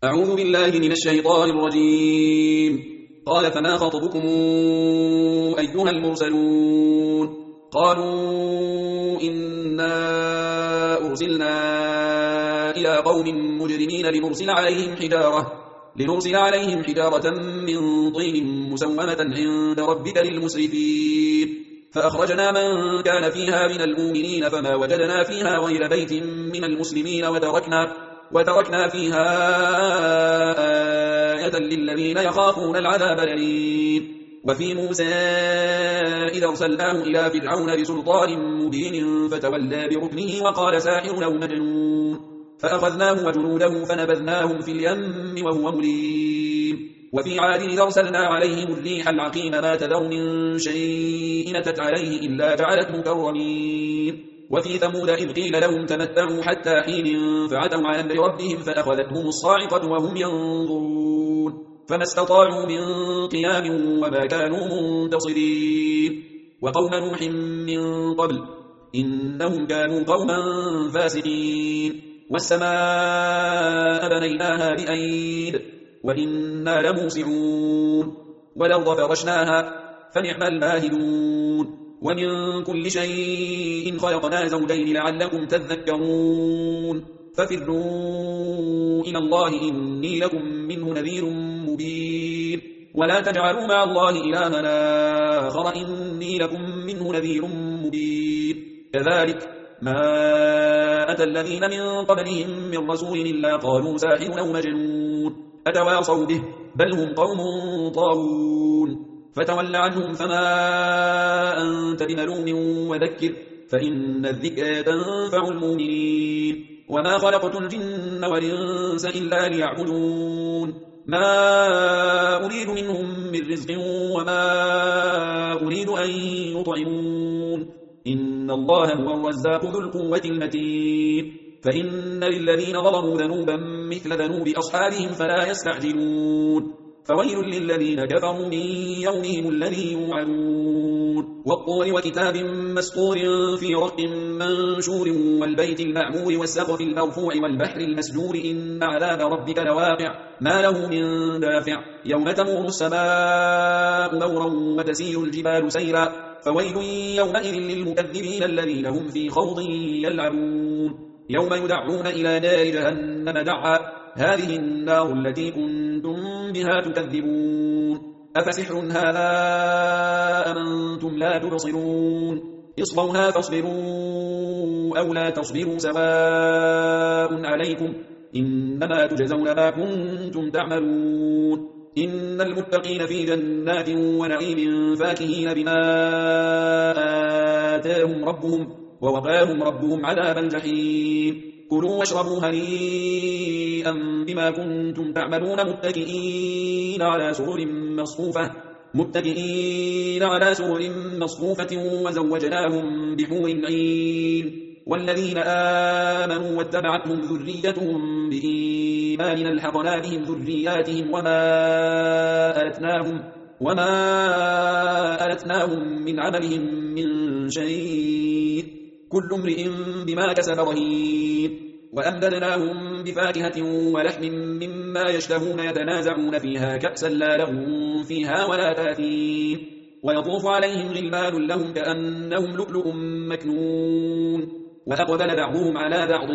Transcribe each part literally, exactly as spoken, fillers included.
أعوذ بالله من الشيطان الرجيم. قال فما خطبكم أيها المرسلون؟ قالوا إنا أرسلنا إلى قوم مجرمين لنرسل عليهم حجارة لنرسل عليهم حجارة من طين مسومة عند ربك للمسرفين. فأخرجنا من كان فيها من المؤمنين فما وجدنا فيها غير بيت من المسلمين وتركنا وتركنا فيها آية للذين يخافون العذاب الأليم. وفي موسى إذا أرسلناه إلى فرعون بسلطان مبين فتولى بركنه وقال ساحر أو مجنون، فأخذناه وجنوده فنبذناهم في اليم وهو مليم. وفي عاد إذا أرسلنا عليهم الريح العقيم ما تذر من شيء أتت عليه إلا جعلته كالرميم. وفي ثمود إذ قيل لهم تمتعوا حتى حين فعتوا عن أمر ربهم فأخذتهم الصاعقة وهم ينظرون فما استطاعوا من قيام وما كانوا منتصرين. وقوم نوح من قبل إنهم كانوا قوما فاسقين. والسماء بنيناها بأيد وإنا لموسعون. والأرض فرشناها فنعم الماهدون. ومن كل شيء خلقنا زوجين لعلكم تذكرون. ففروا إلى الله إني لكم منه نذير مبين. ولا تجعلوا مع الله إلها آخر إني لكم منه نذير مبين. كذلك ما أتى الذين من قبلهم من رسول إلا قالوا ساحر أو مجنون أتواصوا به بل هم قوم طاغون. فتول عنهم فما أنت بملوم وذكر فإن الذكرى تنفع المؤمنين. وما خلقت الجن والإنس إلا ليعبدون ما أريد منهم من رزق وما أريد أن يطعمون إن الله هو الرزاق ذو القوة المتين. فإن للذين ظلموا ذنوبا مثل ذنوب أصحابهم فلا يستعجلون. فويل للذين كفروا من يومهم الذي يوعدون. والطور وكتاب مسطور في رق منشور والبيت المعمور والسقف المرفوع والبحر المسجور إن عذاب ربك لواقع ما له من دافع. يوم تمور السماء مورا وتسير الجبال سيرا فويل يومئذ للمكذبين الذين هم في خوض يلعبون. يوم يدعون إلى نار جهنم دعا هذه النار التي كنتم بها تكذبون. أفسحر هذا أم أنتم لا تبصرون اصلوها فاصبروا أو لا تصبروا سواء عليكم إنما تجزون ما كنتم تعملون. إن المتقين في جنات ونعيم فاكهين بما آتاهم ربهم ووقاهم ربهم عذاب الجحيم. كلوا واشربوا هنيئا بما كنتم تعملون متكئين على سرر مصفوفة متكئين على سرر مصفوفة وزوجناهم بحور عين. والذين آمنوا واتبعتهم ذريتهم بإيمان ألحقنا بهم ذرياتهم وما ألتناهم وما ألتناهم من عملهم من شيء كل امرئ بما كسب رهين. وأمددناهم بفاكهة ولحم مما يشتهون يتنازعون فيها كأسا لا لغو فيها ولا تأثيم. ويطوف عليهم غلمان لهم كأنهم لؤلؤ مكنون. وأقبل بعضهم على بعض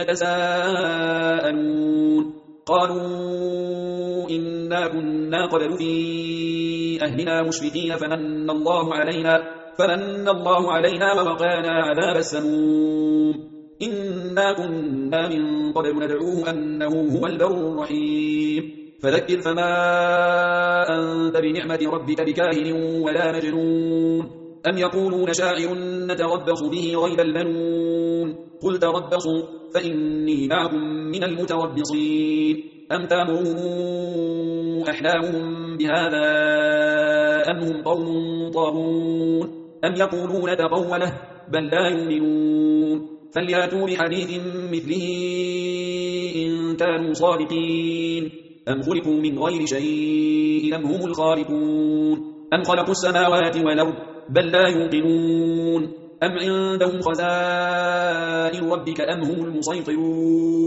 يتساءلون قالوا إنا كنا قبل في أهلنا مشفقين فمن الله علينا فمن الله علينا ووقانا عذاب السموم إنا كنا من قبل ندعوه أنه هو البر الرحيم. فذكر فما أنت بنعمة ربك بكاهن ولا مجنون أم يقولون شاعر نتربص به ريب المنون قل تربصوا فإني معكم من المتربصين. أم تأمرون أحلامهم بهذا أم هم قوم طاغون أم يقولون تقوله بل لا يؤمنون. فليأتوا بحديث مثله إن كانوا صادقين. أم خلقوا من غير شيء أم هم الخالقون أم خلقوا السماوات والأرض بل لا يوقنون. أم عندهم خزائن ربك أم هم المسيطرون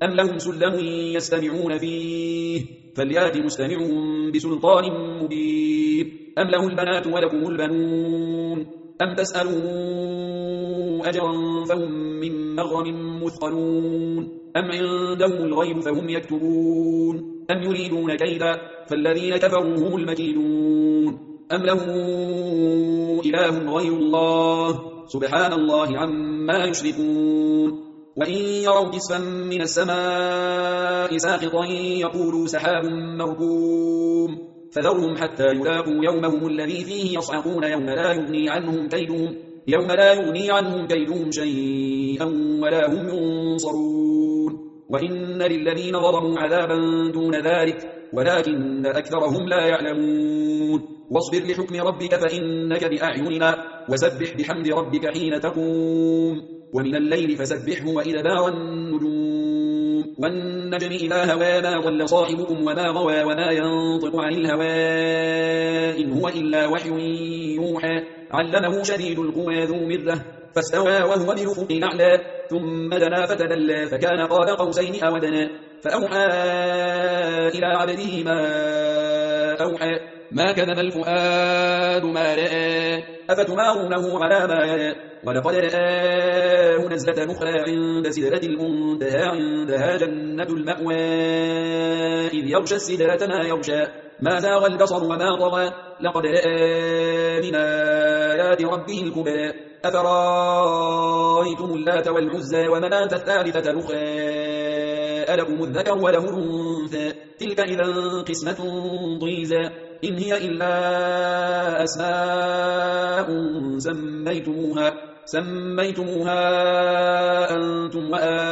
أم لهم سلم يستمعون فيه فليات مستمعهم بسلطان مبين أم له البنات ولكم البنون أم تسألوا أجرا فهم من مغرم مثقلون أم عندهم الغيب فهم يكتبون أم يريدون كيدا فالذين كفروا هم المكيدون أم له إله غير الله سبحان الله عما يشركون وإن يروا كسفا من السماء ساقطا يقولوا سحاب مركوم فذرهم حتى يلاقوا يومهم الذي فيه يصعقون يوم لا يغني عنهم كيدهم يوم لا يغني عنهم كيدهم شيئا ولا هم ينصرون وإن للذين ظلموا عذابا دون ذلك ولكن أكثرهم لا يعلمون واصبر لحكم ربك فإنك بأعيننا وسبح بحمد ربك حين تقوم ومن الليل فسبحه وإدبار النجوم والنجم إذا هوى ما ضل صاحبكم وما غوى وما ينطق عن الهوى إن هو إلا وحي يوحى علمه شديد القوى ذو مرة فاستوى وهو بالأفق الأعلى ثم دنا فتدلى فكان قاب قوسين أو أدنى فأوحى إلى عبده ما أوحى ما كذب الفؤاد ما رأى أفتمارونه على ما يرى ولقد رآه نزلة أخرى عند سدرة المنتهى عندها جنة المأوى إذ يغشى السدرة ما يغشى ما زاغ البصر وما طغى لقد رأى من آيات ربه الكبرى أفرأيتم اللات والعزى ومناة الثالثة الأخرى ألكم الذكر وله الأنثى تلك إذا قسمة ضيزى إن هي إلا أسماء سميتموها سميتموها أنتم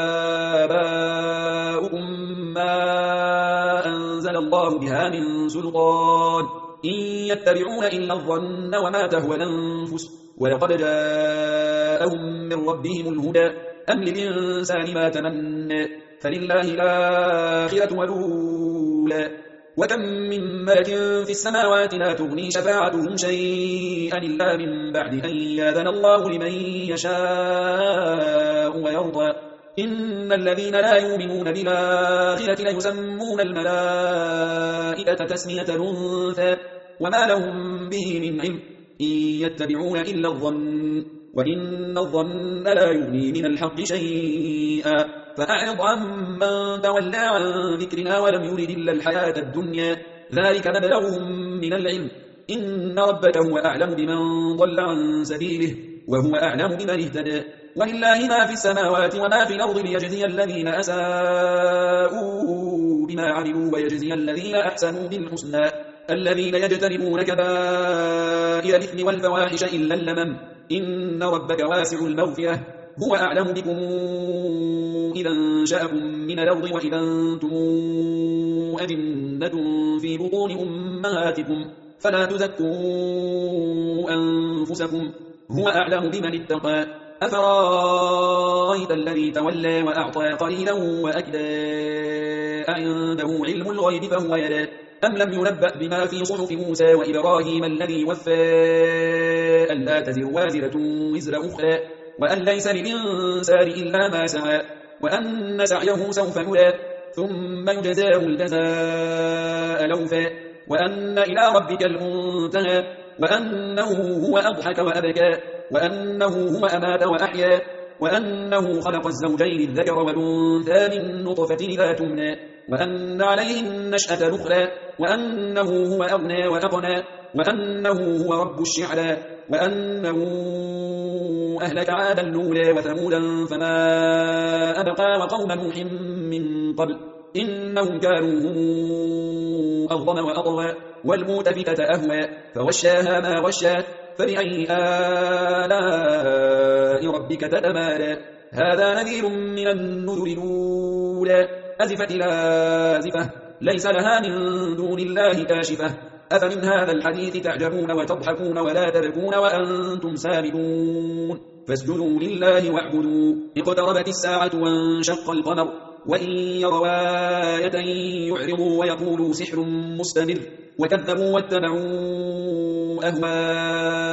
وآباؤكم ما أنزل الله بها من سلطان إن يتبعون إلا الظن وما تهوى الأنفس ولقد جاءهم من ربهم الهدى أم للإنسان ما تمنى فلله الآخرة والأولى وكم من ملك في السماوات لا تغني شفاعتهم شيئا إلا من بعد أن يأذن الله لمن يشاء ويرضى إن الذين لا يؤمنون بالآخرة ليسمون الملائكة تسمية الأنثى وما لهم به من علم إن يتبعون إلا الظن وإن الظن لا يغني من الحق شيئا فأعرض عمن تولى عن ذكرنا ولم يرد إلا الحياة الدنيا ذلك مبلغهم من العلم إن ربك هو أعلم بمن ضل عن سبيله وهو أعلم بمن اهتدى ولله ما في السماوات وما في الأرض ليجزي الذين أساءوا بما عملوا ويجزي الذين أحسنوا بالحسنى الذين يجتنبون كبائر الإثم والفواحش إلا اللمم إن ربك واسع المغفرة هو أعلم بكم إذا انشأكم من الأرض وإذا أنتم أجنة في بطون أمهاتكم فلا تزكوا أنفسكم هو أعلم بمن اتقى أفرأيت الذي تولى وأعطى قليلا وأكدى أعنده علم الغيب فهو يرى أم لم ينبأ بما في صحف موسى وإبراهيم الذي وفى ألا تزر وازرة وزر أخرى وأن ليس للإنسان إلا ما سعى وأن سعيه سوف يرى ثم يجزاه الجزاء الأوفى وأن إلى ربك المنتهى وأنه هو أضحك وأبكى وأنه هو أمات وأحيا وأنه خلق الزوجين الذكر والأنثى من نطفة إذا تمنى وأن عليه النشأة الأخرى وأنه هو أغنى وأقنى وأنه هو رب الشعرى وأنه أهلك عادا الأولى وثمودا فما أبقى وقوم نوح من قبل إنهم كانوا هم أظلم وأطغى والمؤتفكة أهوى فغشاها ما غشى فبأي آلاء ربك تتمارى هذا نذير من النذر الأولى أزفت الآزفة ليس لها من دون الله كاشفة أفمن هذا الحديث تعجبون وتضحكون ولا تبكون وأنتم سامدون فاسجدوا لله واعبدوا اقتربت الساعة وانشق القمر وإن يروا آية يعرضوا ويقولوا سحر مستمر وكذبوا واتبعوا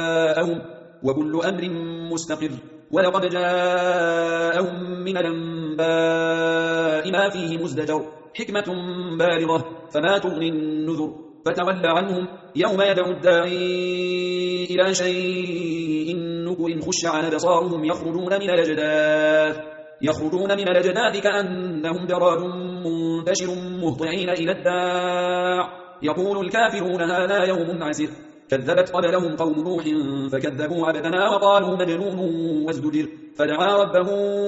أهواءهم وكل أمر مستقر ولقد جاءهم من الأنباء الماء ما فيه مزدجر حكمة بالغة فما تغني النذر فتول عنهم يوم يدعو الداعي إلى شيء نكر خش عن بصارهم يخرجون من الأجداث يخرجون من الأجداث كأنهم جراد منتشر مهطعين إلى الداع يقول الكافرون هذا يوم عسر كذبت قبلهم قوم نوح فكذبوا عبدنا وقالوا مجنون وازدجر فدعا ربه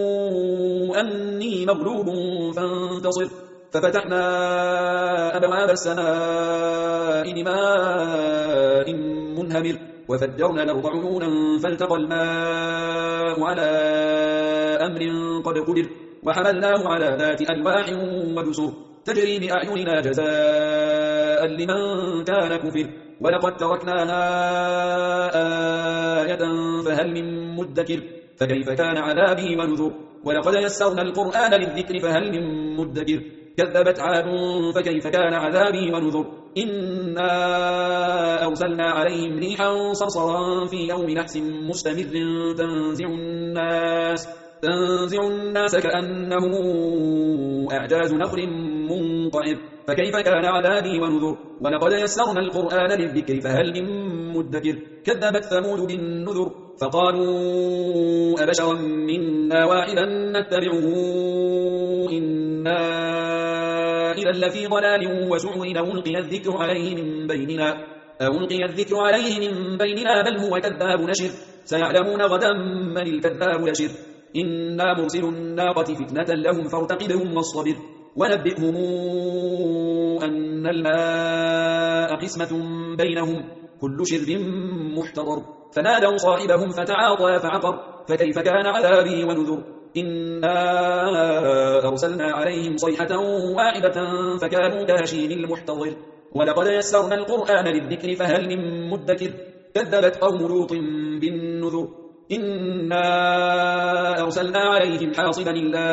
أني مغلوب فانتصر ففتحنا أبواب السماء بماء منهمر وفجرنا الأرض عيونا فالتقى الماء على أمر قد قدر وحملناه على ذات ألواح ودسر تجري بأعيننا جزاء لمن كان كفر ولقد تركناها آية فهل من مدكر فكيف كان عذابي ونذر ولقد يسرنا القرآن للذكر فهل من مدكر كذبت عاد فكيف كان عذابي ونذر إنا أرسلنا عليهم ريحا صرصرا في يوم نحس مستمر تنزع الناس تنزع الناس كأنهم أعجاز نخل منقعر فكيف كان عذابي ونذر ولقد يسرنا القرآن للذكر فهل من مدكر كذبت ثمود بالنذر فقالوا أبشرا منا واحدا نتبعه إنا إذا لفي ضلال وسعر أو ألقي الذكر عليه من بيننا أو ألقي الذكر عليه من بيننا بل هو كذاب نشر سيعلمون غدا من الكذاب نشر إنا مرسل الناقة فتنة لهم فارتقبهم واصطبر ونبئهم أن الماء قسمة بينهم كل شرب محتضر فنادوا صاحبهم فتعاطى فعقر فكيف كان عذابي ونذر إنا أرسلنا عليهم صيحة واحدة فكانوا كهشيم المحتضر ولقد يسرنا القرآن للذكر فهل من مدكر كذبت قوم لوط بالنذر إنا أرسلنا عليهم حاصبا إلا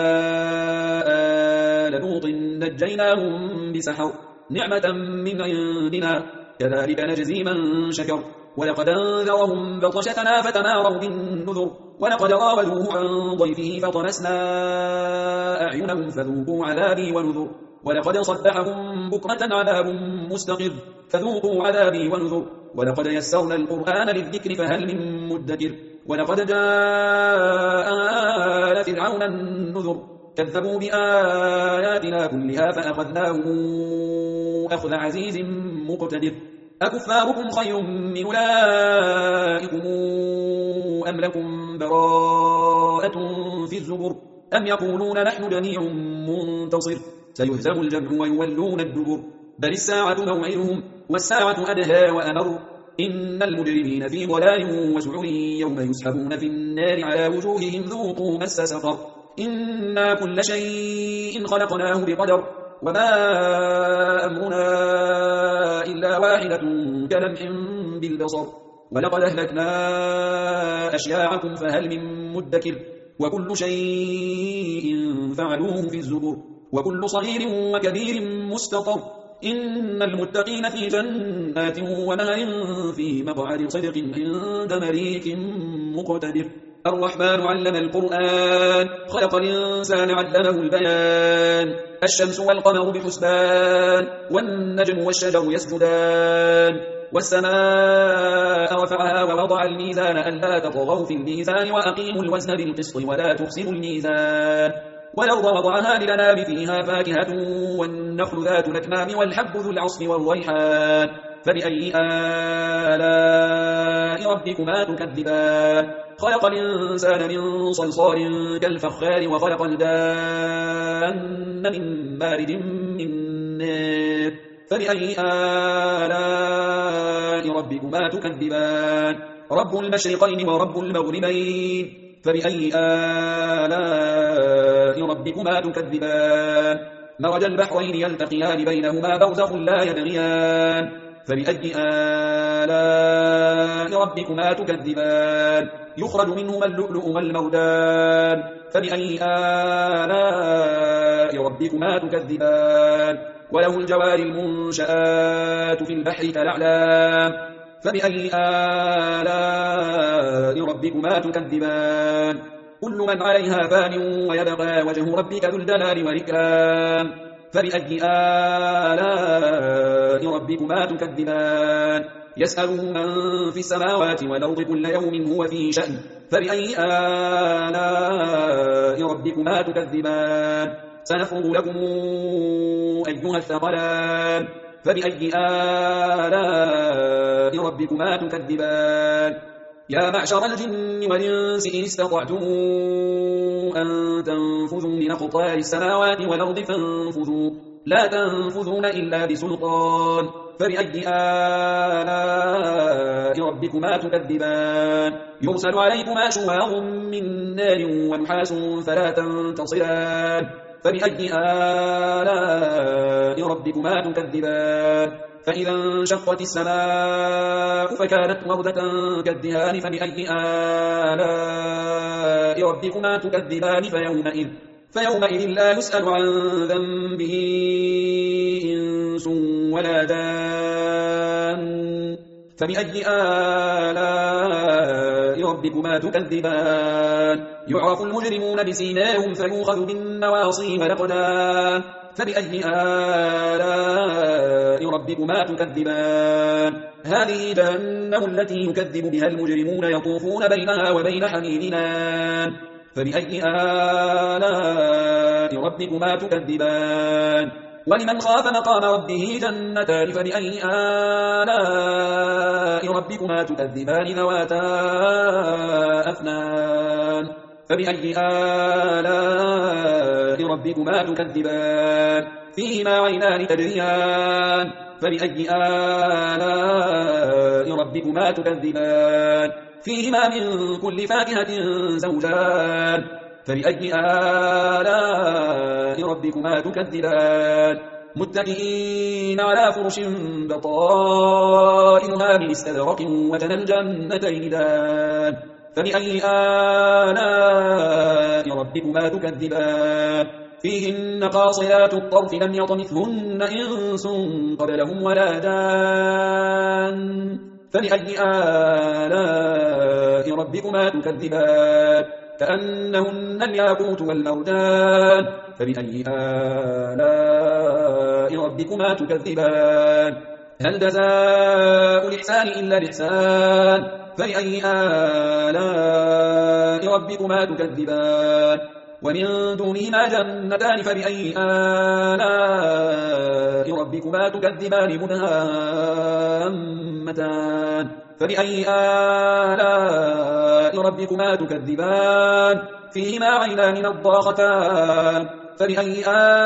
آل لوط نجيناهم بسحر نعمة من عندنا كذلك نجزي من شكر ولقد أنذرهم بطشتنا فتماروا بالنذر ولقد راودوه عن ضيفه فطمسنا أعينهم فذوقوا عذابي ونذر ولقد صبحهم بكرة عذاب مستقر فذوقوا عذابي ونذر ولقد يسرنا القرآن للذكر فهل من مدكر ولقد جاء آل فرعون النذر كذبوا بآياتنا كلها فأخذناهم أخذ عزيز مقتدر أكفاركم خير من أولئكم أم لكم براءة في الزبر أم يقولون نحن جميع منتصر سيهزم الجمع ويولون الدبر بل الساعة موعدهم والساعة أدهى وأمر إن المجرمين في ضلال وسعر يوم يسحبون في النار على وجوههم ذوقوا مس سقر إنا كل شيء خلقناه بقدر وما أمرنا إلا واحدة كلمح بالبصر ولقد أهلكنا أشياعكم فهل من مدكر وكل شيء فعلوه في الزبر وكل صغير وكبير مستطر إن المتقين في جنات ونهر في مقعد صدق عند مليك مقتدر الرحمن علم القرآن خلق الإنسان علمه البيان الشمس والقمر بحسبان والنجم والشجر يسجدان والسماء رفعها ووضع الميزان ألا تطغوا في الميزان وأقيموا الوزن بالقسط ولا تخسروا الميزان والأرض وضعها للأنام فيها فاكهة والنخل ذات الأكمام والحب ذو العصف والريحان فبأي آلاء ربكما تكذبان خلق الإنسان من صلصال كالفخار وخلق الجان من مارد من نار فبأي آلاء ربكما تكذبان رب المشرقين ورب المغربين فبأي آلاء ربكما تكذبان مرج البحرين يلتقيان بينهما برزخ لا يبغيان فبأي آلاء ربكما تكذبان يخرج منهما اللؤلؤ والمرجان فبأي آلاء ربكما تكذبان وله الجوار المنشآت في البحر كالأعلام فبأي آلاء ربكما تكذبان كل من عليها فان ويبقى وجه ربك ذو الجلال والإكرام فبأي آلاء ربكما تكذبان يسأله من في السماوات والأرض كل يوم هو في شأن فبأي آلاء ربكما تكذبان سنفرغ لكم أيها الثقلان فبأي آلاء ربكما تكذبان يا معشر الجن والإنس إن استطعتم أن تنفذوا من أقطار السماوات والأرض فانفذوا لا تنفذون إلا بسلطان فبأي آلاء ربكما تكذبان يرسل عليكما شواظ من نار ونحاس فلا تنتصران فبأي آلاء ربكما تكذبان فإذا انشقت السماء فكانت وردة كالدهان فبأي آلاء ربكما تكذبان فيومئذ, فيومئذ لا يسأل عن ذنبه إنس ولا جان فبأي آلاء ربكما تكذبان يعرف المجرمون بسيماهم فيؤخذ بالنواصي والأقدام فبأي آلاء ربكما تكذبان هذه جهنم التي يكذب بها المجرمون يطوفون بينها وبين حميم آن فبأي آلاء ربكما تكذبان ولمن خاف مقام ربه جنتان فبأي آلاء ربكما تكذبان ذواتا أفنان فبأي آلاء ربكما تكذبان فيهما عينان تجريان فبأي آلاء ربكما تكذبان فيهما من كل فاكهة زوجان فبأي آلاء ربكما تكذبان متكئين على فرش بطائنها من استبرق وجنى الجنتين دان فبأي آلاء ربكما تكذبان فيهن قاصرات الطرف لم يطمثهن إنس قبلهم ولا جان فبأي آلاء ربكما تكذبان كأنهن الياقوت والمرجان فبأي آلاء ربكما تكذبان هل جزاء الإحسان إلا الإحسان فبأي آلاء ربكما تكذبان ومن دونهما جنتان فبأي آلاء ربكما تكذبان مدهامتان فبأي آلاء ربكما تكذبان فيهما عينان نضاختان فبأي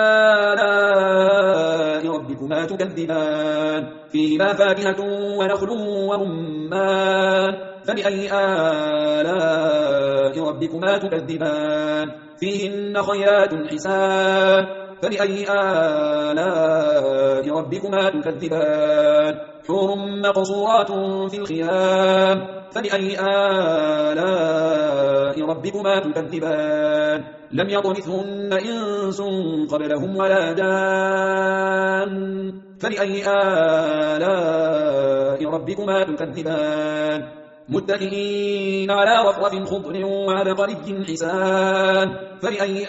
آلاء ربكما تكذبان فيهما فاكهة ونخل ورمان فبأي آلاء ربكما تكذبان فيهن خيرات حسان فبأي آلاء ربكما تكذبان حور مقصورات في الخيام فبأي آلاء ربكما تكذبان لم يطمثهن إنس قبلهم ولا جان فبأي آلاء ربكما تكذبان متكئين على رفرف خضر وعبقري حسان فبأي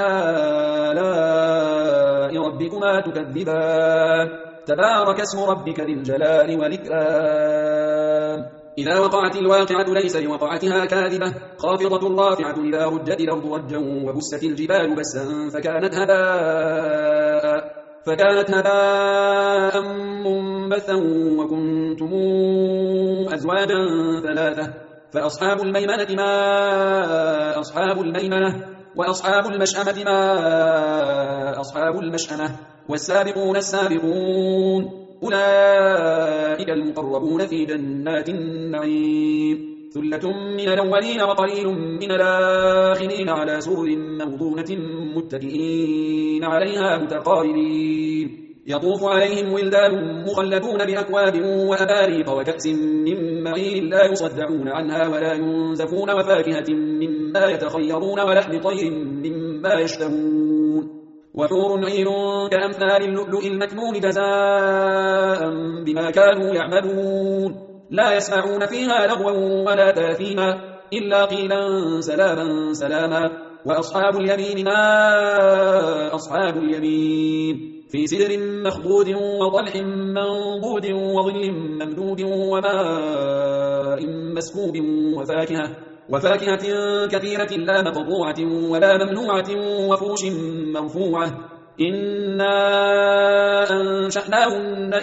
آلاء ربكما تكذبان تبارك اسم ربك ذي الجلال والإكرام إذا وقعت الواقعة ليس لوقعتها كاذبة خافضة رافعة إذا رجت الأرض رجا وبست الجبال بسا فكانت هباء فكانت هباء منبثا وكنتم أزواجا ثلاثة فأصحاب الميمنة ما أصحاب الميمنة وأصحاب المشأمة ما أصحاب المشأمة والسابقون السابقون أولئك المقربون في جنات النعيم ثلة من الأولين وقليل من الآخرين على سرر موضونة متكئين عليها متقابلين يطوف عليهم ولدان مخلدون بأكواب وأباريق وكأس من معين لا يصدعون عنها ولا ينزفون وفاكهة مما يتخيرون ولحم طير مما يشتهون وحور عين كأمثال اللؤلؤ المكنون جزاء بما كانوا يعملون لا يسمعون فيها لغوا ولا تاثيما إلا قيلا سلاما سلاما. وأصحاب اليمين ما أصحاب اليمين في سدر مخضود وطلح منضود وظل ممدود وماء مسكوب وفاكهة وفاكهة كثيرة لا مقطوعة ولا ممنوعة وفرش مرفوعة. إنا أنشأناهن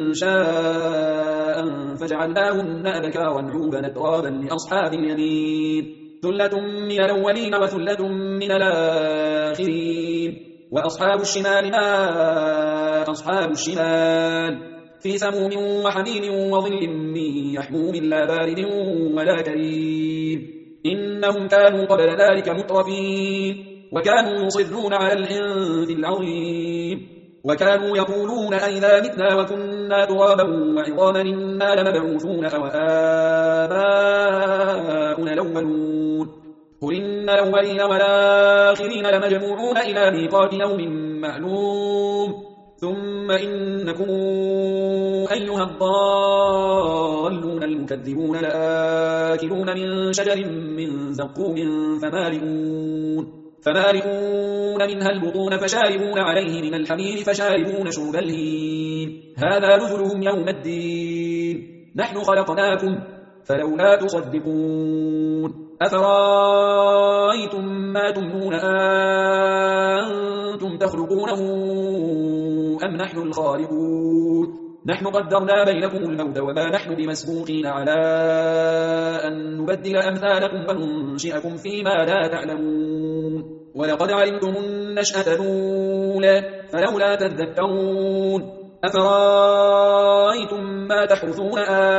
إنشاء فجعلناهن أبكارا عربا أترابا لأصحاب اليمين ثلة من الأولين وثلة من الآخرين. وأصحاب الشمال ما أصحاب الشمال في سموم وحميم وظل من يحموم لا بارد ولا كريم. إنهم كانوا قبل ذلك مترفين وكانوا يصرون على الحنث العظيم وكانوا يقولون أئذا متنا وكنا ترابا وعظاما إنا لمبعوثون أو آباؤنا الأولون. قل إن الأولين والآخرين لمجموعون إلى ميقات يوم معلوم ثم إنكم أيها الضالون المكذبون لآكلون من شجر من زقوم فمالئون فمالئون منها البطون فشاربون عليه من الحميم فشاربون شرب الهيم هذا نزلهم يوم الدين نحن خلقناكم فلولا تصدقون. أفرأيتم ما تمنون أنتم تخلقونه أم نحن الخالقون نحن قدرنا بينكم الموت وما نحن بمسبوقين على أن نبدل أمثالكم وننشئكم فيما لا تعلمون ولقد علمتم النشأة الأولى فلولا تذكرون. أفرأيتم ما تحرثون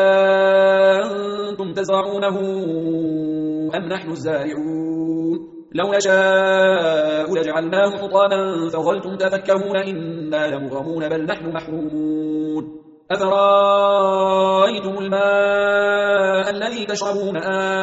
أنتم تزرعونه أم نحن الزارعون لو نشاء لجعلناه حطاما فظلتم تفكهون إنا لمغرمون بل نحن محرومون. أفرأيتم الماء الذي تشربون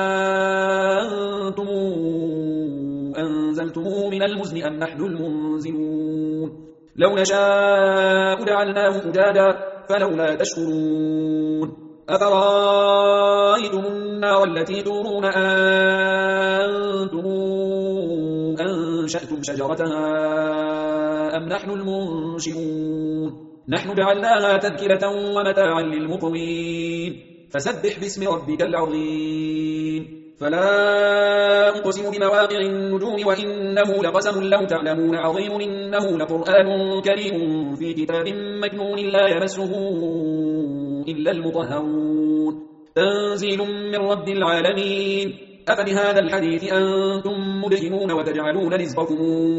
أنتم أنزلتموه من المزن أم نحن المنزلون لو نشاء جعلناه أجاجا فلولا تشكرون. أفرأيتم النار التي تورون أنتم أنشأتم شجرتها أم نحن المنشئون نحن جعلناها تذكرة ومتاعا للمقوين فسبح باسم ربك العظيم. فلا أقسم بمواقع النجوم وإنه لقسم لو تعلمون عظيم إنه لقرآن كريم في كتاب مكنون لا يمسه إلا المطهرون تنزيل من رب العالمين. أفبهذا الحديث أنتم مدهنون وتجعلون رزقكم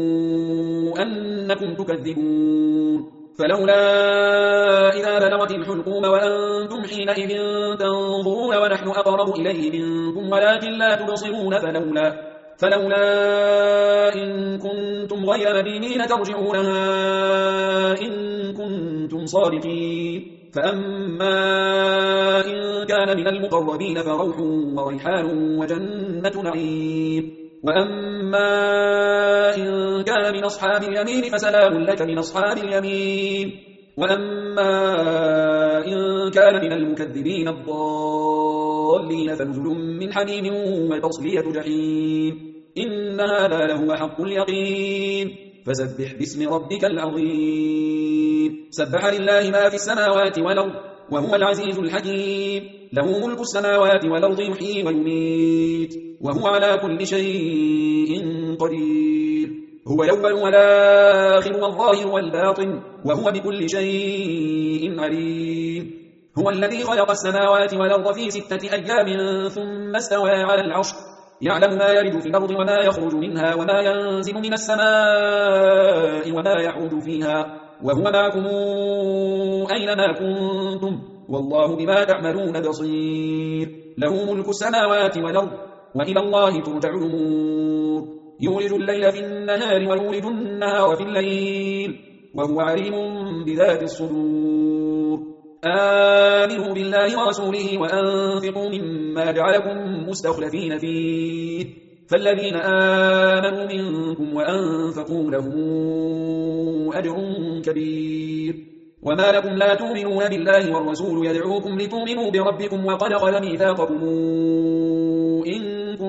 أنكم تكذبون فلولا إذا بلغت الحلقوم وأنتم حينئذ تنظرون ونحن أقرب إليه منكم ولكن لا تبصرون فلولا فلولا إن كنتم غير مدينين ترجعونها إن كنتم صادقين. فأما إن كان من المقربين فروح وريحان وجنة نعيم وأما إن كان من أصحاب اليمين فسلام لك من أصحاب اليمين وأما إن كان من المكذبين الضالين فنزل من حميم وتصلية جحيم إن هذا لهو حق اليقين. فسبح باسم ربك العظيم. سبح لله ما في السماوات والأرض وهو العزيز الحكيم له ملك السماوات والأرض يحيي ويميت وهو على كل شيء قدير. هو الأول والآخر والظاهر والباطن وهو بكل شيء عليم. هو الذي خلق السماوات والأرض في ستة أيام ثم استوى على العرش يعلم ما يلج في الأرض وما يخرج منها وما ينزل من السماء وما يعود فيها وهو معكم أينما كنتم والله بما تعملون بصير. له ملك السماوات والأرض وإلى الله ترجع الأمور. يولج الليل في النهار ويولج النهار في الليل وهو عليم بذات الصدور. آمنوا بالله ورسوله وأنفقوا مما جعلكم مستخلفين فيه فالذين آمنوا منكم وأنفقوا لهم أجر كبير. وما لكم لا تؤمنون بالله والرسول يدعوكم لتؤمنوا بربكم وقد خل ميثاقكم إن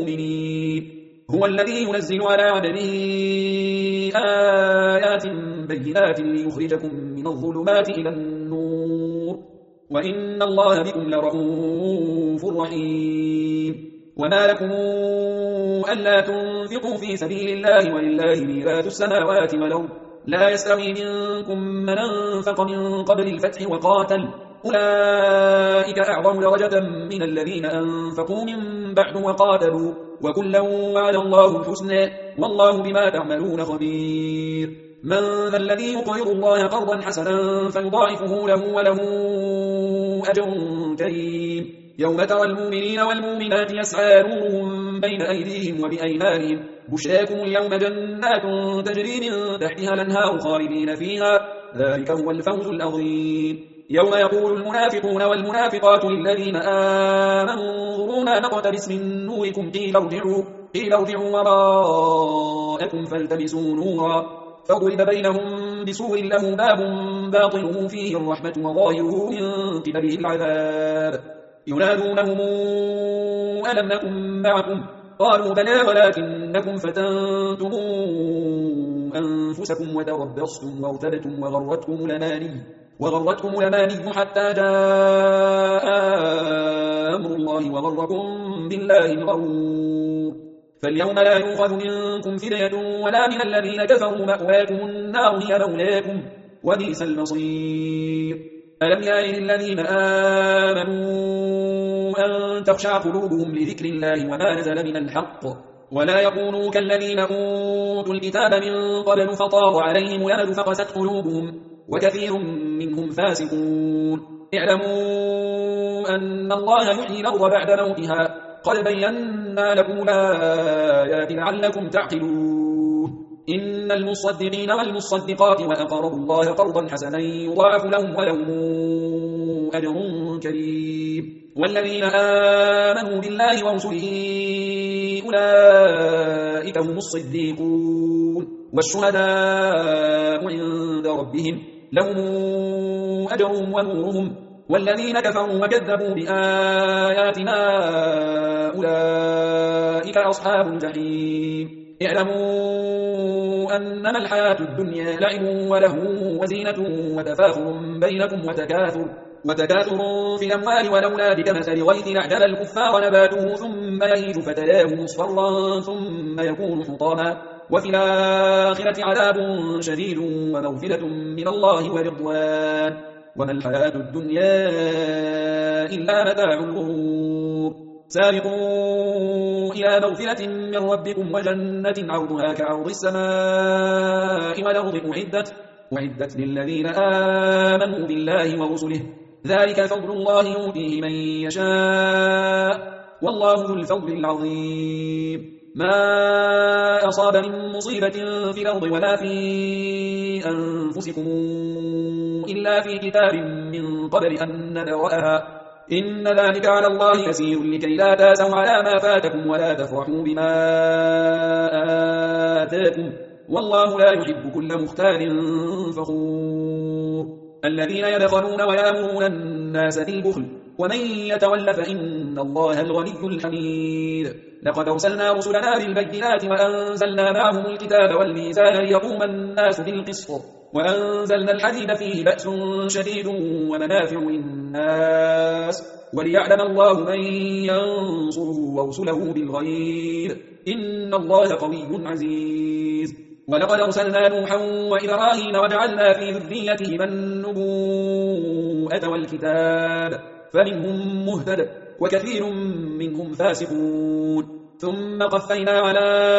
المؤمنين. هو الذي ينزل على عبده آيات بينات ليخرجكم من الظلمات إلى النور وإن الله بكم لرؤوف رحيم. وما لكم ألا تنفقوا في سبيل الله ولله ميراث السماوات والأرض لا يستوي منكم من أنفق من قبل الفتح وقاتل أولئك أعظم درجة من الذين أنفقوا من بعد وقاتلوا وكلا وعد الله الحسنى والله بما تعملون خبير. من ذا الذي يقرض الله قرضا حسنا فيضاعفه له وله أجر كريم. يوم ترى المؤمنين والمؤمنات يسعى نورهم بين أيديهم وبأيمانهم بشراكم اليوم جنات تجري من تحتها الأنهار خالدين فيها ذلك هو الفوز العظيم. يوم يقول المنافقون والمنافقات للذين آمنوا انظرونا نقتبس من نوركم قيل ارجعوا قيل ارجعوا وراءكم فالتمسوا نورا فضرب بينهم بسور له باب باطنه فيه الرحمة وظاهره من قبله العذاب ينادونهم ألم نكن معكم قالوا بلى ولكنكم فتنتم أنفسكم وتربصتم وارتبتم وغرتكم الأماني وغرتكم الأماني حتى جاء أمر الله وغركم بالله الغرور. فاليوم لا يؤخذ منكم فدية ولا من الذين كفروا مأواكم النار هي مولاكم وبئس المصير. ألم يأن للذين آمنوا أن تخشع قلوبهم لذكر الله وما نزل من الحق ولا يكونوا كالذين أوتوا الكتاب من قبل فطال عليهم الأمد فقست قلوبهم وكثير منهم فاسقون. اعلموا أن الله يحيي الأرض بعد موتها قد بينا لكم الآيات لعلكم تعقلون. إن المصدقين والمصدقات وأقرضوا الله قرضا حسنا يضاعف لهم ولهم أجر كريم. والذين آمنوا بالله ورسله أولئك هم الصديقون والشهداء عند ربهم لهم أجرهم ونورهم. والذين كفروا وكذبوا بآياتنا أولئك أصحاب الجحيم. اعلموا أنما الحياة الدنيا لعب وله وزينة وتفاخر بينكم وتكاثر وتكاثر في الأموال والأولاد كمثل غيث أعجب الكفار نباته ثم يهيج فتراه مصفرا ثم يكون حطاما وفي الآخرة عذاب شديد ومغفرة من الله ورضوان وما الحياة الدنيا إلا متاع الغرور. سابقوا إلى مغفرة من ربكم وجنة عرضها كعرض السماء والأرض أعدت أعدت للذين آمنوا بالله ورسله ذلك فضل الله يؤتيه من يشاء والله ذو الفضل العظيم. ما أصاب من مصيبة في الأرض ولا في أنفسكم إلا في كتاب من قبل أن نبرأها إن ذلك على الله يسير لكي لا تاسوا على ما فاتكم ولا تفرحوا بما آتاكم والله لا يحب كل مختال فخور. الذين يبخلون ويأمرون الناس بالبخل ومن يتول فإن الله الغني الحميد. لقد أرسلنا رسلنا بالبينات وأنزلنا معهم الكتاب والميزان ليقوم الناس بالقسط وأنزلنا الحديد فيه بأس شديد ومنافع للناس وليعلم الله من ينصره ورسله بالغيب إن الله قوي عزيز. ولقد أرسلنا نوحا وإبراهيم وجعلنا في ذريتهما النبوءة والكتاب فمنهم مهتد وكثير منهم فاسقون. ثم قفينا على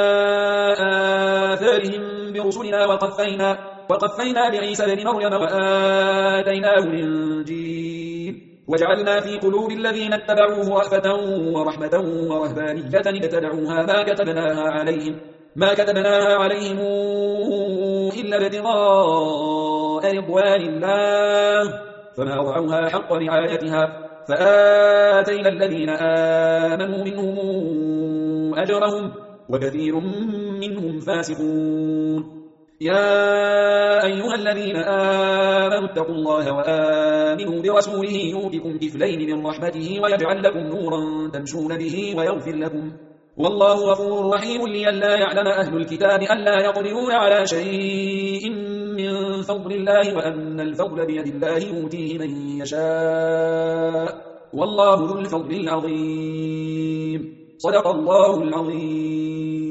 آثارهم برسلنا وقفينا, وقفينا بعيسى بن مريم وآتيناه الإنجيل وجعلنا في قلوب الذين اتبعوه رأفة ورحمة ورهبانية ابتدعوها ما كتبناها عليهم ما كتبناها عليهم إلا ابتغاء رضوان الله فما رعوها حق رعايتها فآتينا الذين آمنوا منهم أجرهم وكثير منهم فاسقون. يا أيها الذين آمنوا اتقوا الله وآمنوا برسوله يؤتكم كفلين من رحمته ويجعل لكم نورا تمشون به ويغفر لكم والله غفور رحيم لئلا يعلم أهل الكتاب ألا يقدرون على شيء من فضل الله وأن الفضل بيد الله يؤتيه من يشاء والله ذو الفضل العظيم. صدق الله العظيم.